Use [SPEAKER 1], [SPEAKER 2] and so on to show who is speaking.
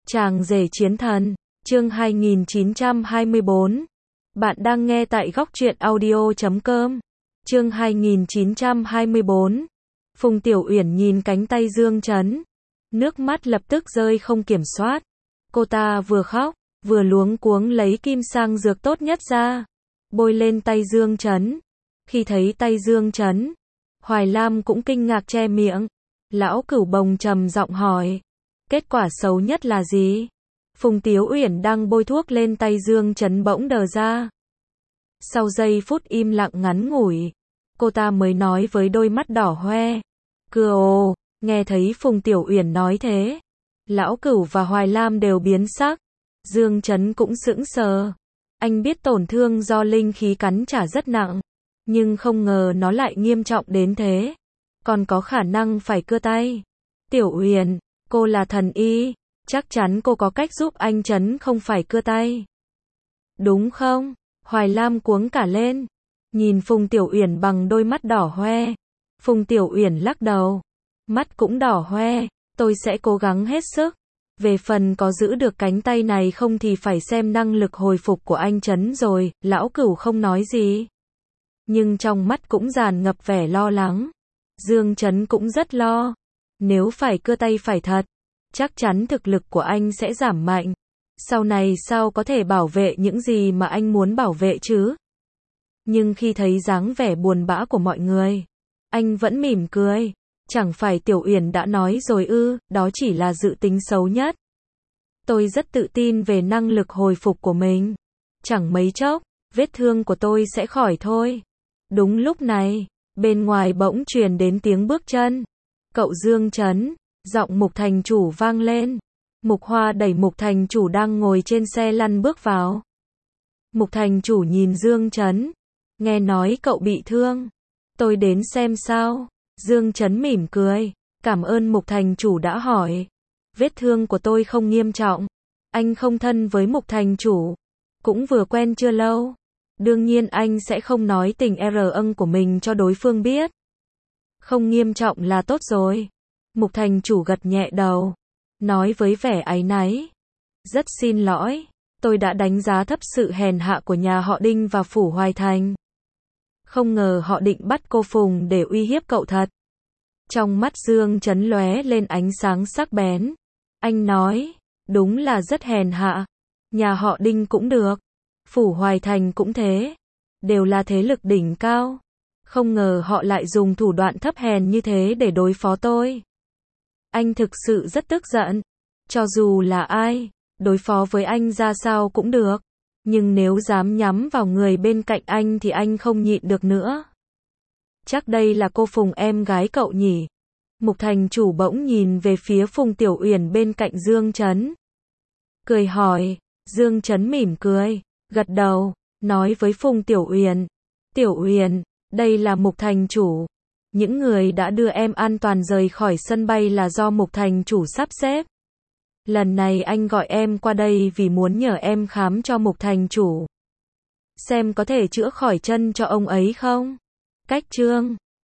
[SPEAKER 1] Chàng rể chiến thần, chương 2924. Bạn đang nghe tại góc truyện audio.com. Chương 2924. Phùng Tiểu Uyển nhìn cánh tay Dương Chấn, nước mắt lập tức rơi không kiểm soát. Cô ta vừa khóc, vừa luống cuống lấy kim sang dược tốt nhất ra, bôi lên tay Dương Chấn. Khi thấy tay Dương Chấn, Hoài Lam cũng kinh ngạc che miệng. Lão Cửu Bồng trầm giọng hỏi, kết quả xấu nhất là gì? Phùng Tiểu Uyển đang bôi thuốc lên tay Dương Chấn bỗng đờ ra. Sau giây phút im lặng ngắn ngủi, cô ta mới nói với đôi mắt đỏ hoe. Cưa ồ, nghe thấy Phùng Tiểu Uyển nói thế, Lão Cửu và Hoài Lam đều biến sắc. Dương Chấn cũng sững sờ. Anh biết tổn thương do linh khí cắn trả rất nặng, nhưng không ngờ nó lại nghiêm trọng đến thế. Còn có khả năng phải cưa tay. Tiểu Uyển, cô là thần y, chắc chắn cô có cách giúp anh Chấn không phải cưa tay. Đúng không? Hoài Lam cuống cả lên, nhìn Phùng Tiểu Uyển bằng đôi mắt đỏ hoe. Phùng Tiểu Uyển lắc đầu, mắt cũng đỏ hoe, tôi sẽ cố gắng hết sức. Về phần có giữ được cánh tay này không thì phải xem năng lực hồi phục của anh Chấn rồi. Lão Cửu không nói gì, nhưng trong mắt cũng tràn ngập vẻ lo lắng. Dương Chấn cũng rất lo. Nếu phải cưa tay phải thật, chắc chắn thực lực của anh sẽ giảm mạnh. Sau này sao có thể bảo vệ những gì mà anh muốn bảo vệ chứ? Nhưng khi thấy dáng vẻ buồn bã của mọi người, anh vẫn mỉm cười. Chẳng phải Tiểu Uyển đã nói rồi ư, đó chỉ là dự tính xấu nhất. Tôi rất tự tin về năng lực hồi phục của mình. Chẳng mấy chốc, vết thương của tôi sẽ khỏi thôi. Đúng lúc này, bên ngoài bỗng truyền đến tiếng bước chân. Cậu Dương Chấn, giọng Mục thành chủ vang lên. Mục Hoa đẩy Mục thành chủ đang ngồi trên xe lăn bước vào. Mục thành chủ nhìn Dương Chấn, nghe nói cậu bị thương. Tôi đến xem sao. Dương Chấn mỉm cười, cảm ơn Mục thành chủ đã hỏi. Vết thương của tôi không nghiêm trọng. Anh không thân với Mục thành chủ, cũng vừa quen chưa lâu. Đương nhiên anh sẽ không nói tình ân của mình cho đối phương biết. Không nghiêm trọng là tốt rồi. Mục thành chủ gật nhẹ đầu, nói với vẻ áy náy. Rất xin lỗi, tôi đã đánh giá thấp sự hèn hạ của nhà họ Đinh và phủ Hoài Thành. Không ngờ họ định bắt cô Phùng để uy hiếp cậu thật. Trong mắt Dương Chấn lóe lên ánh sáng sắc bén. Anh nói, đúng là rất hèn hạ. Nhà họ Đinh cũng được, phủ Hoài Thành cũng thế. Đều là thế lực đỉnh cao. Không ngờ họ lại dùng thủ đoạn thấp hèn như thế để đối phó tôi. Anh thực sự rất tức giận. Cho dù là ai, đối phó với anh ra sao cũng được. Nhưng nếu dám nhắm vào người bên cạnh anh thì anh không nhịn được nữa. Chắc đây là cô Phùng em gái cậu nhỉ? Mục thành chủ bỗng nhìn về phía Phùng Tiểu Uyển bên cạnh Dương Chấn. Cười hỏi, Dương Chấn mỉm cười, gật đầu, nói với Phùng Tiểu Uyển. Tiểu Uyển, đây là Mục thành chủ. Những người đã đưa em an toàn rời khỏi sân bay là do Mục thành chủ sắp xếp. Lần này anh gọi em qua đây vì muốn nhờ em khám cho Mục thành chủ. Xem có thể chữa khỏi chân cho ông ấy không? Cách chương